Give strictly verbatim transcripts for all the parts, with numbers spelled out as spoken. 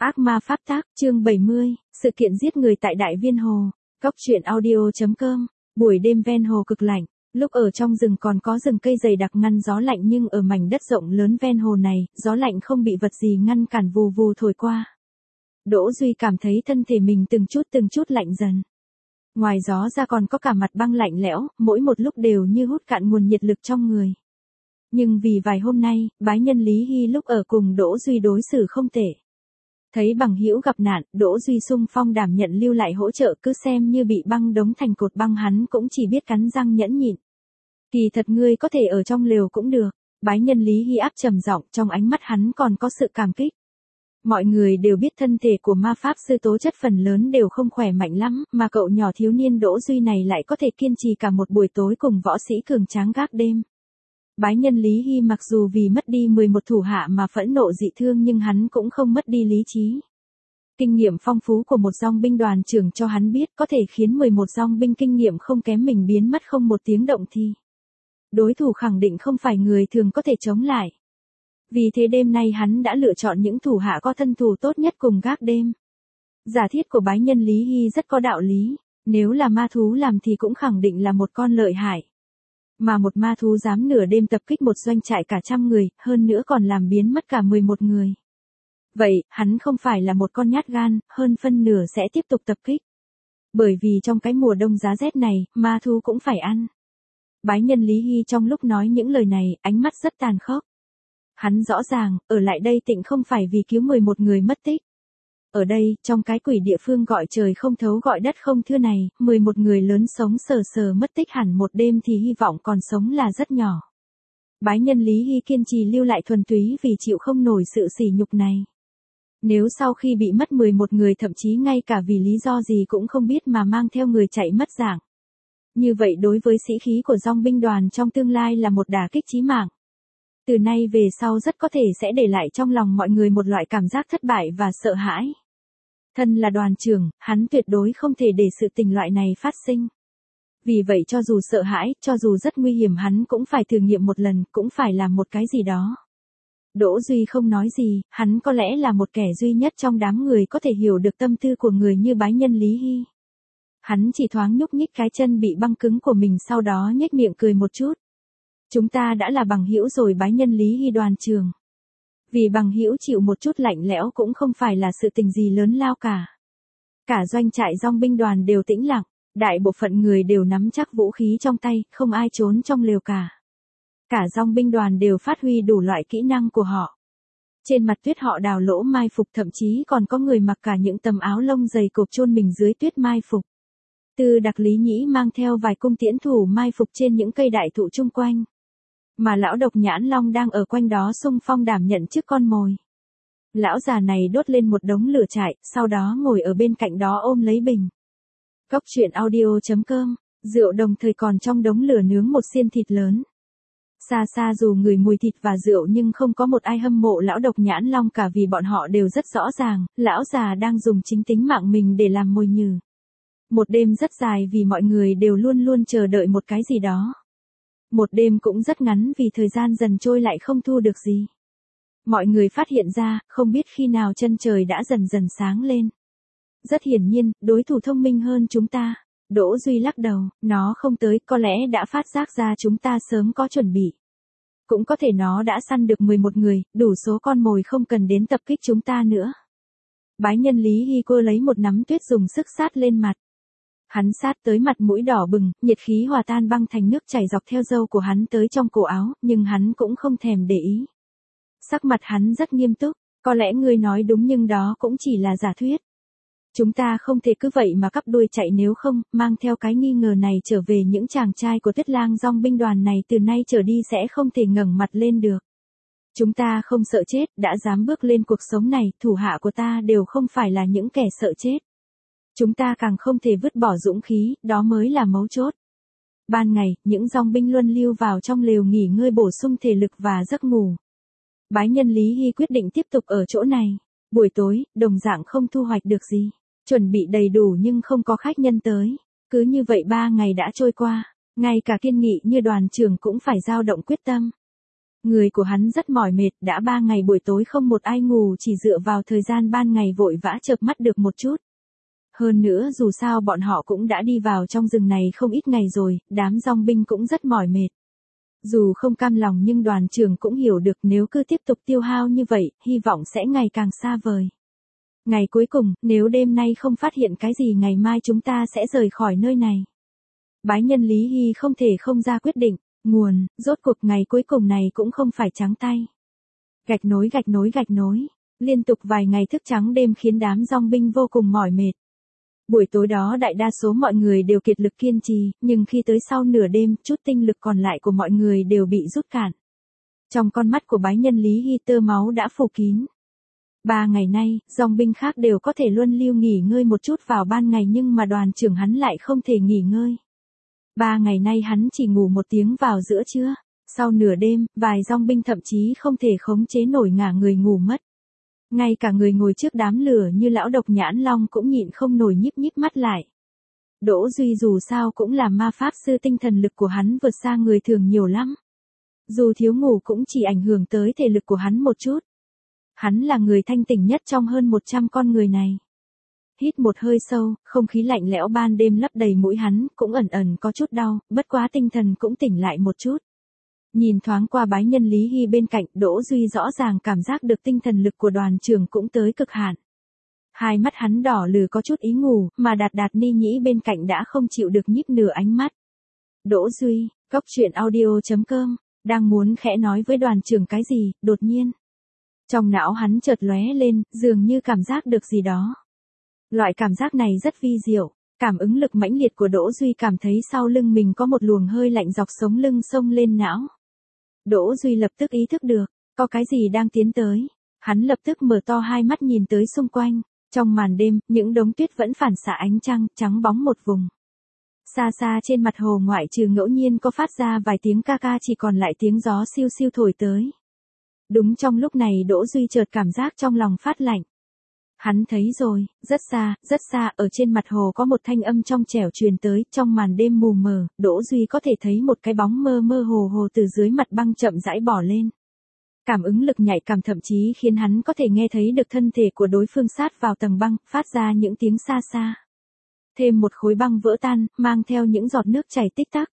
Ác ma pháp tác, chương bảy mươi, sự kiện giết người tại Đại Viên Hồ, Cóc truyện audio chấm com, buổi đêm ven hồ cực lạnh, lúc ở trong rừng còn có rừng cây dày đặc ngăn gió lạnh nhưng ở mảnh đất rộng lớn ven hồ này, gió lạnh không bị vật gì ngăn cản vù vù thổi qua. Đỗ Duy cảm thấy thân thể mình từng chút từng chút lạnh dần. Ngoài gió ra còn có cả mặt băng lạnh lẽo, mỗi một lúc đều như hút cạn nguồn nhiệt lực trong người. Nhưng vì vài hôm nay, bái nhân Lý Hy lúc ở cùng Đỗ Duy đối xử không tệ. Thấy bằng hữu gặp nạn, Đỗ Duy xung phong đảm nhận lưu lại hỗ trợ, cứ xem như bị băng đóng thành cột băng hắn cũng chỉ biết cắn răng nhẫn nhịn. Kỳ thật ngươi có thể ở trong lều cũng được, bái nhân Lý Hy áp trầm giọng, trong ánh mắt hắn còn có sự cảm kích. Mọi người đều biết thân thể của ma pháp sư tố chất phần lớn đều không khỏe mạnh lắm, mà cậu nhỏ thiếu niên Đỗ Duy này lại có thể kiên trì cả một buổi tối cùng võ sĩ cường tráng gác đêm. Bái nhân Lý Hy mặc dù vì mất đi mười một thủ hạ mà phẫn nộ dị thương nhưng hắn cũng không mất đi lý trí. Kinh nghiệm phong phú của một dòng binh đoàn trưởng cho hắn biết có thể khiến mười một dòng binh kinh nghiệm không kém mình biến mất không một tiếng động thì. Đối thủ khẳng định không phải người thường có thể chống lại. Vì thế đêm nay hắn đã lựa chọn những thủ hạ có thân thủ tốt nhất cùng gác đêm. Giả thiết của bái nhân Lý Hy rất có đạo lý, nếu là ma thú làm thì cũng khẳng định là một con lợi hại. Mà một ma thú dám nửa đêm tập kích một doanh trại cả trăm người, hơn nữa còn làm biến mất cả mười một người. Vậy, hắn không phải là một con nhát gan, hơn phân nửa sẽ tiếp tục tập kích. Bởi vì trong cái mùa đông giá rét này, ma thú cũng phải ăn. Bái nhân Lý Hy trong lúc nói những lời này, ánh mắt rất tàn khốc. Hắn rõ ràng, ở lại đây tịnh không phải vì cứu mười một người mất tích. Ở đây, trong cái quỷ địa phương gọi trời không thấu gọi đất không thưa này, mười một người lớn sống sờ sờ mất tích hẳn một đêm thì hy vọng còn sống là rất nhỏ. Bái nhân Lý Hy kiên trì lưu lại thuần túy vì chịu không nổi sự sỉ nhục này. Nếu sau khi bị mất mười một người thậm chí ngay cả vì lý do gì cũng không biết mà mang theo người chạy mất dạng. Như vậy đối với sĩ khí của dòng binh đoàn trong tương lai là một đả kích chí mạng. Từ nay về sau rất có thể sẽ để lại trong lòng mọi người một loại cảm giác thất bại và sợ hãi. Thân là đoàn trưởng, hắn tuyệt đối không thể để sự tình loại này phát sinh. Vì vậy cho dù sợ hãi, cho dù rất nguy hiểm hắn cũng phải thử nghiệm một lần, cũng phải làm một cái gì đó. Đỗ Duy không nói gì, hắn có lẽ là một kẻ duy nhất trong đám người có thể hiểu được tâm tư của người như bái nhân Lý Hy. Hắn chỉ thoáng nhúc nhích cái chân bị băng cứng của mình sau đó nhếch miệng cười một chút. Chúng ta đã là bằng hữu rồi bái nhân Lý Hy đoàn trường. Vì bằng hữu chịu một chút lạnh lẽo cũng không phải là sự tình gì lớn lao cả. Cả doanh trại dòng binh đoàn đều tĩnh lặng, đại bộ phận người đều nắm chắc vũ khí trong tay, không ai trốn trong lều cả. Cả dòng binh đoàn đều phát huy đủ loại kỹ năng của họ. Trên mặt tuyết họ đào lỗ mai phục, thậm chí còn có người mặc cả những tấm áo lông dày cộp chôn mình dưới tuyết mai phục. Từ Đặc Lý Nhĩ mang theo vài cung tiễn thủ mai phục trên những cây đại thụ chung quanh. Mà lão độc nhãn long đang ở quanh đó xung phong đảm nhận trước con mồi. Lão già này đốt lên một đống lửa trại, sau đó ngồi ở bên cạnh đó ôm lấy bình. Cóc truyện audio chấm com, rượu đồng thời còn trong đống lửa nướng một xiên thịt lớn. Xa xa dù ngửi mùi thịt và rượu nhưng không có một ai hâm mộ lão độc nhãn long cả vì bọn họ đều rất rõ ràng, lão già đang dùng chính tính mạng mình để làm mồi nhử. Một đêm rất dài vì mọi người đều luôn luôn chờ đợi một cái gì đó. Một đêm cũng rất ngắn vì thời gian dần trôi lại không thu được gì. Mọi người phát hiện ra, không biết khi nào chân trời đã dần dần sáng lên. Rất hiển nhiên, đối thủ thông minh hơn chúng ta. Đỗ Duy lắc đầu, nó không tới, có lẽ đã phát giác ra chúng ta sớm có chuẩn bị. Cũng có thể nó đã săn được mười một người, đủ số con mồi không cần đến tập kích chúng ta nữa. Bái nhân Lý Hy cô lấy một nắm tuyết dùng sức sát lên mặt. Hắn sát tới mặt mũi đỏ bừng, nhiệt khí hòa tan băng thành nước chảy dọc theo râu của hắn tới trong cổ áo, nhưng hắn cũng không thèm để ý. Sắc mặt hắn rất nghiêm túc, có lẽ ngươi nói đúng nhưng đó cũng chỉ là giả thuyết. Chúng ta không thể cứ vậy mà cắp đuôi chạy nếu không, mang theo cái nghi ngờ này trở về những chàng trai của Tuyết Lang dòng binh đoàn này từ nay trở đi sẽ không thể ngẩng mặt lên được. Chúng ta không sợ chết, đã dám bước lên cuộc sống này, thủ hạ của ta đều không phải là những kẻ sợ chết. Chúng ta càng không thể vứt bỏ dũng khí, đó mới là mấu chốt. Ban ngày, những dòng binh luân lưu vào trong lều nghỉ ngơi bổ sung thể lực và giấc ngủ. Bái nhân Lý Hy quyết định tiếp tục ở chỗ này. Buổi tối, đồng dạng không thu hoạch được gì. Chuẩn bị đầy đủ nhưng không có khách nhân tới. Cứ như vậy ba ngày đã trôi qua. Ngay cả kiên nghị như đoàn trưởng cũng phải dao động quyết tâm. Người của hắn rất mỏi mệt, đã ba ngày buổi tối không một ai ngủ, chỉ dựa vào thời gian ban ngày vội vã chợp mắt được một chút. Hơn nữa dù sao bọn họ cũng đã đi vào trong rừng này không ít ngày rồi, đám dòng binh cũng rất mỏi mệt. Dù không cam lòng nhưng đoàn trưởng cũng hiểu được nếu cứ tiếp tục tiêu hao như vậy, hy vọng sẽ ngày càng xa vời. Ngày cuối cùng, nếu đêm nay không phát hiện cái gì ngày mai chúng ta sẽ rời khỏi nơi này. Bái nhân Lý Hy không thể không ra quyết định, nguồn, rốt cuộc ngày cuối cùng này cũng không phải trắng tay. Gạch nối gạch nối gạch nối, liên tục vài ngày thức trắng đêm khiến đám dòng binh vô cùng mỏi mệt. Buổi tối đó đại đa số mọi người đều kiệt lực kiên trì, nhưng khi tới sau nửa đêm, chút tinh lực còn lại của mọi người đều bị rút cạn. Trong con mắt của bái nhân Lý Hy tơ máu đã phủ kín. Ba ngày nay, dòng binh khác đều có thể luân lưu nghỉ ngơi một chút vào ban ngày nhưng mà đoàn trưởng hắn lại không thể nghỉ ngơi. Ba ngày nay hắn chỉ ngủ một tiếng vào giữa trưa. Sau nửa đêm, vài dòng binh thậm chí không thể khống chế nổi ngả người ngủ mất. Ngay cả người ngồi trước đám lửa như lão độc nhãn long cũng nhịn không nổi nhíp nhíp mắt lại. Đỗ Duy dù sao cũng là ma pháp sư, tinh thần lực của hắn vượt xa người thường nhiều lắm. Dù thiếu ngủ cũng chỉ ảnh hưởng tới thể lực của hắn một chút. Hắn là người thanh tỉnh nhất trong hơn một trăm con người này. Hít một hơi sâu, không khí lạnh lẽo ban đêm lấp đầy mũi hắn, cũng ẩn ẩn có chút đau, bất quá tinh thần cũng tỉnh lại một chút. Nhìn thoáng qua bái nhân Lý Hy bên cạnh, Đỗ Duy rõ ràng cảm giác được tinh thần lực của đoàn trưởng cũng tới cực hạn. Hai mắt hắn đỏ lừ có chút ý ngủ, mà Đạt Đạt Ni Nhĩ bên cạnh đã không chịu được nhíp nửa ánh mắt. Đỗ Duy, cốc truyện audio chấm com, đang muốn khẽ nói với đoàn trưởng cái gì, đột nhiên. Trong não hắn chợt lóe lên, dường như cảm giác được gì đó. Loại cảm giác này rất vi diệu, cảm ứng lực mãnh liệt của Đỗ Duy cảm thấy sau lưng mình có một luồng hơi lạnh dọc sống lưng xông lên não. Đỗ Duy lập tức ý thức được, có cái gì đang tiến tới. Hắn lập tức mở to hai mắt nhìn tới xung quanh, trong màn đêm, những đống tuyết vẫn phản xạ ánh trăng, trắng bóng một vùng. Xa xa trên mặt hồ ngoại trừ ngẫu nhiên có phát ra vài tiếng ca ca chỉ còn lại tiếng gió siêu siêu thổi tới. Đúng trong lúc này Đỗ Duy chợt cảm giác trong lòng phát lạnh. Hắn thấy rồi, rất xa, rất xa, ở trên mặt hồ có một thanh âm trong trẻo truyền tới, trong màn đêm mù mờ, Đỗ Duy có thể thấy một cái bóng mơ mơ hồ hồ từ dưới mặt băng chậm rãi bò lên. Cảm ứng lực nhạy cảm thậm chí khiến hắn có thể nghe thấy được thân thể của đối phương sát vào tầng băng, phát ra những tiếng xa xa. Thêm một khối băng vỡ tan, mang theo những giọt nước chảy tích tắc.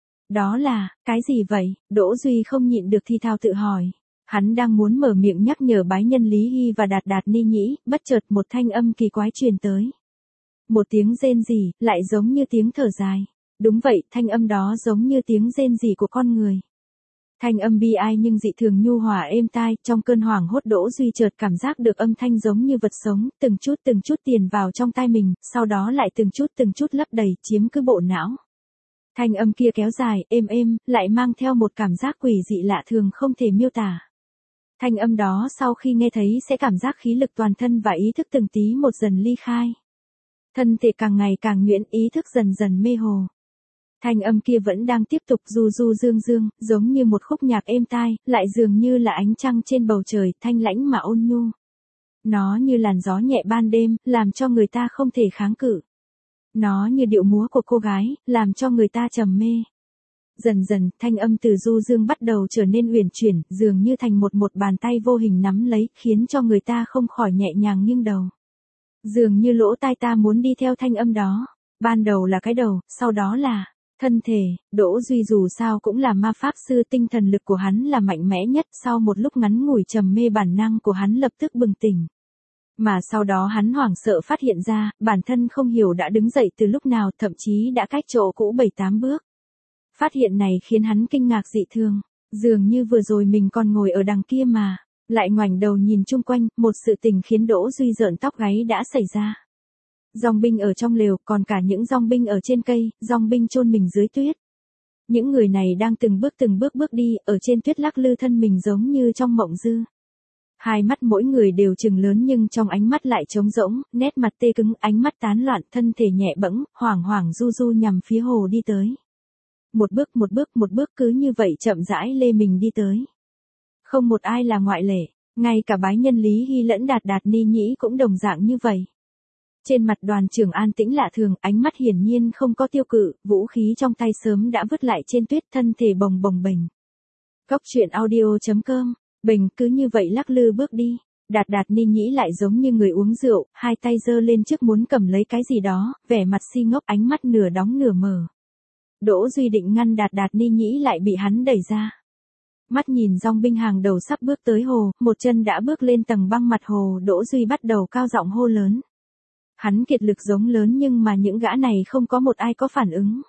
Đó là, cái gì vậy? Đỗ Duy không nhịn được thì thào tự hỏi. Hắn đang muốn mở miệng nhắc nhở bái nhân Lý Hy và Đạt Đạt Ni Nhĩ, bất chợt một thanh âm kỳ quái truyền tới. Một tiếng rên rỉ, lại giống như tiếng thở dài. Đúng vậy, thanh âm đó giống như tiếng rên rỉ của con người. Thanh âm bi ai nhưng dị thường nhu hòa êm tai, trong cơn hoảng hốt Đỗ Duy chợt cảm giác được âm thanh giống như vật sống, từng chút từng chút tiền vào trong tai mình, sau đó lại từng chút từng chút lấp đầy, chiếm cứ bộ não. Thanh âm kia kéo dài, êm êm, lại mang theo một cảm giác quỷ dị lạ thường không thể miêu tả. Thanh âm đó sau khi nghe thấy sẽ cảm giác khí lực toàn thân và ý thức từng tí một dần ly khai. Thân thể càng ngày càng nhuyễn, ý thức dần dần mê hồ. Thanh âm kia vẫn đang tiếp tục du du dương dương, giống như một khúc nhạc êm tai, lại dường như là ánh trăng trên bầu trời, thanh lãnh mà ôn nhu. Nó như làn gió nhẹ ban đêm, làm cho người ta không thể kháng cự. Nó như điệu múa của cô gái, làm cho người ta trầm mê. Dần dần, thanh âm từ du dương bắt đầu trở nên uyển chuyển, dường như thành một một bàn tay vô hình nắm lấy, khiến cho người ta không khỏi nhẹ nhàng nghiêng đầu. Dường như lỗ tai ta muốn đi theo thanh âm đó. Ban đầu là cái đầu, sau đó là thân thể. Đỗ Duy dù sao cũng là ma pháp sư, tinh thần lực của hắn là mạnh mẽ nhất, sau một lúc ngắn ngủi trầm mê bản năng của hắn lập tức bừng tỉnh. Mà sau đó hắn hoảng sợ phát hiện ra, bản thân không hiểu đã đứng dậy từ lúc nào, thậm chí đã cách chỗ cũ bảy tám bước. Phát hiện này khiến hắn kinh ngạc dị thường, dường như vừa rồi mình còn ngồi ở đằng kia mà, lại ngoảnh đầu nhìn chung quanh, một sự tình khiến Đỗ Duy rợn tóc gáy đã xảy ra. Dòng binh ở trong lều, còn cả những dòng binh ở trên cây, dòng binh chôn mình dưới tuyết. Những người này đang từng bước từng bước bước đi, ở trên tuyết lắc lư thân mình giống như trong mộng dư. Hai mắt mỗi người đều trừng lớn nhưng trong ánh mắt lại trống rỗng, nét mặt tê cứng, ánh mắt tán loạn, thân thể nhẹ bẫng, hoảng hoảng du du nhằm phía hồ đi tới. Một bước một bước một bước cứ như vậy chậm rãi lê mình đi tới. Không một ai là ngoại lệ, ngay cả bái nhân Lý Hy lẫn Đạt Đạt Ni Nhĩ cũng đồng dạng như vậy. Trên mặt đoàn trưởng an tĩnh lạ thường, ánh mắt hiển nhiên không có tiêu cự, vũ khí trong tay sớm đã vứt lại trên tuyết, thân thể bồng bồng bềnh. Cóc truyện audio chấm com. Bình cứ như vậy lắc lư bước đi. Đạt Đạt Ni nhĩ lại giống như người uống rượu, hai tay giơ lên trước muốn cầm lấy cái gì đó, vẻ mặt si ngốc, ánh mắt nửa đóng nửa mở. Đỗ Duy định ngăn Đạt Đạt Ni nhĩ lại bị hắn đẩy ra. Mắt nhìn dòng binh hàng đầu sắp bước tới hồ, một chân đã bước lên tầng băng mặt hồ, Đỗ Duy bắt đầu cao giọng hô lớn. Hắn kiệt lực giống lớn nhưng mà những gã này không có một ai có phản ứng.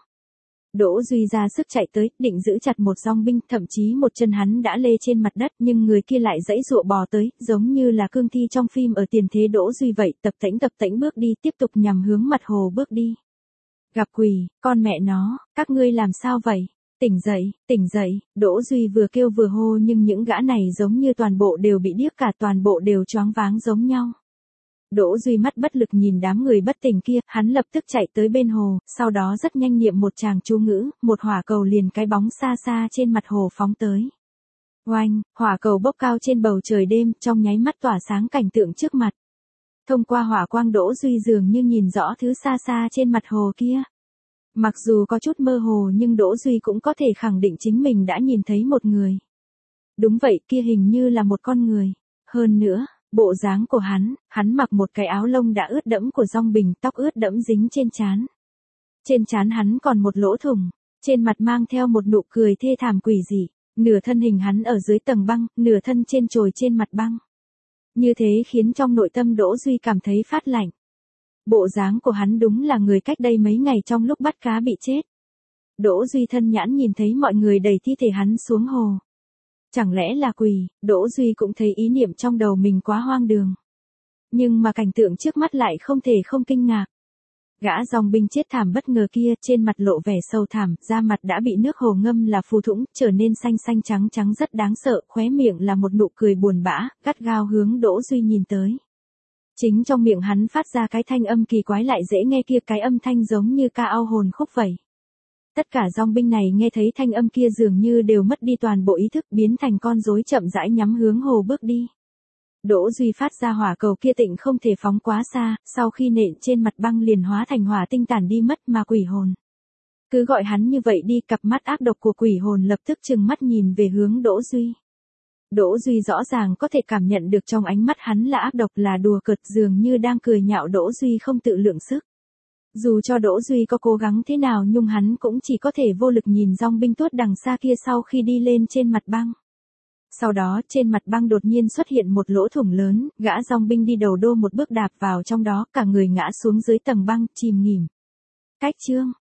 Đỗ Duy ra sức chạy tới, định giữ chặt một dòng binh, thậm chí một chân hắn đã lê trên mặt đất, nhưng người kia lại giãy giụa bò tới, giống như là cương thi trong phim ở tiền thế Đỗ Duy vậy, tập tễnh tập tễnh bước đi, tiếp tục nhằm hướng mặt hồ bước đi. Gặp quỷ, con mẹ nó, các ngươi làm sao vậy? Tỉnh dậy, tỉnh dậy, Đỗ Duy vừa kêu vừa hô nhưng những gã này giống như toàn bộ đều bị điếc cả, toàn bộ đều choáng váng giống nhau. Đỗ Duy mắt bất lực nhìn đám người bất tỉnh kia, hắn lập tức chạy tới bên hồ, sau đó rất nhanh niệm một tràng chú ngữ, một hỏa cầu liền cái bóng xa xa trên mặt hồ phóng tới. Oanh, hỏa cầu bốc cao trên bầu trời đêm, trong nháy mắt tỏa sáng cảnh tượng trước mặt. Thông qua hỏa quang Đỗ Duy dường như nhìn rõ thứ xa xa trên mặt hồ kia. Mặc dù có chút mơ hồ nhưng Đỗ Duy cũng có thể khẳng định chính mình đã nhìn thấy một người. Đúng vậy, kia hình như là một con người. Hơn nữa, bộ dáng của hắn, hắn mặc một cái áo lông đã ướt đẫm của Dong Bình, tóc ướt đẫm dính trên trán. Trên trán hắn còn một lỗ thủng, trên mặt mang theo một nụ cười thê thảm quỷ dị, nửa thân hình hắn ở dưới tầng băng, nửa thân trên trồi trên mặt băng. Như thế khiến trong nội tâm Đỗ Duy cảm thấy phát lạnh. Bộ dáng của hắn đúng là người cách đây mấy ngày trong lúc bắt cá bị chết. Đỗ Duy thân nhãn nhìn thấy mọi người đẩy thi thể hắn xuống hồ. Chẳng lẽ là quỷ, Đỗ Duy cũng thấy ý niệm trong đầu mình quá hoang đường. Nhưng mà cảnh tượng trước mắt lại không thể không kinh ngạc. Gã dòng binh chết thảm bất ngờ kia trên mặt lộ vẻ sâu thẳm, da mặt đã bị nước hồ ngâm là phù thủng, trở nên xanh xanh trắng trắng rất đáng sợ, khóe miệng là một nụ cười buồn bã, gắt gao hướng Đỗ Duy nhìn tới. Chính trong miệng hắn phát ra cái thanh âm kỳ quái lại dễ nghe kia, cái âm thanh giống như ca ao hồn khúc vậy. Tất cả dòng binh này nghe thấy thanh âm kia dường như đều mất đi toàn bộ ý thức, biến thành con rối chậm rãi nhắm hướng hồ bước đi. Đỗ Duy phát ra hỏa cầu kia tịnh không thể phóng quá xa, sau khi nện trên mặt băng liền hóa thành hỏa tinh tản đi mất mà quỷ hồn. Cứ gọi hắn như vậy đi, cặp mắt ác độc của quỷ hồn lập tức trừng mắt nhìn về hướng Đỗ Duy. Đỗ Duy rõ ràng có thể cảm nhận được trong ánh mắt hắn là ác độc, là đùa cợt, dường như đang cười nhạo Đỗ Duy không tự lượng sức. Dù cho Đỗ Duy có cố gắng thế nào nhưng hắn cũng chỉ có thể vô lực nhìn dòng binh tuốt đằng xa kia sau khi đi lên trên mặt băng. Sau đó trên mặt băng đột nhiên xuất hiện một lỗ thủng lớn, gã dòng binh đi đầu đô một bước đạp vào trong đó, cả người ngã xuống dưới tầng băng, chìm nghỉm. Cách chương,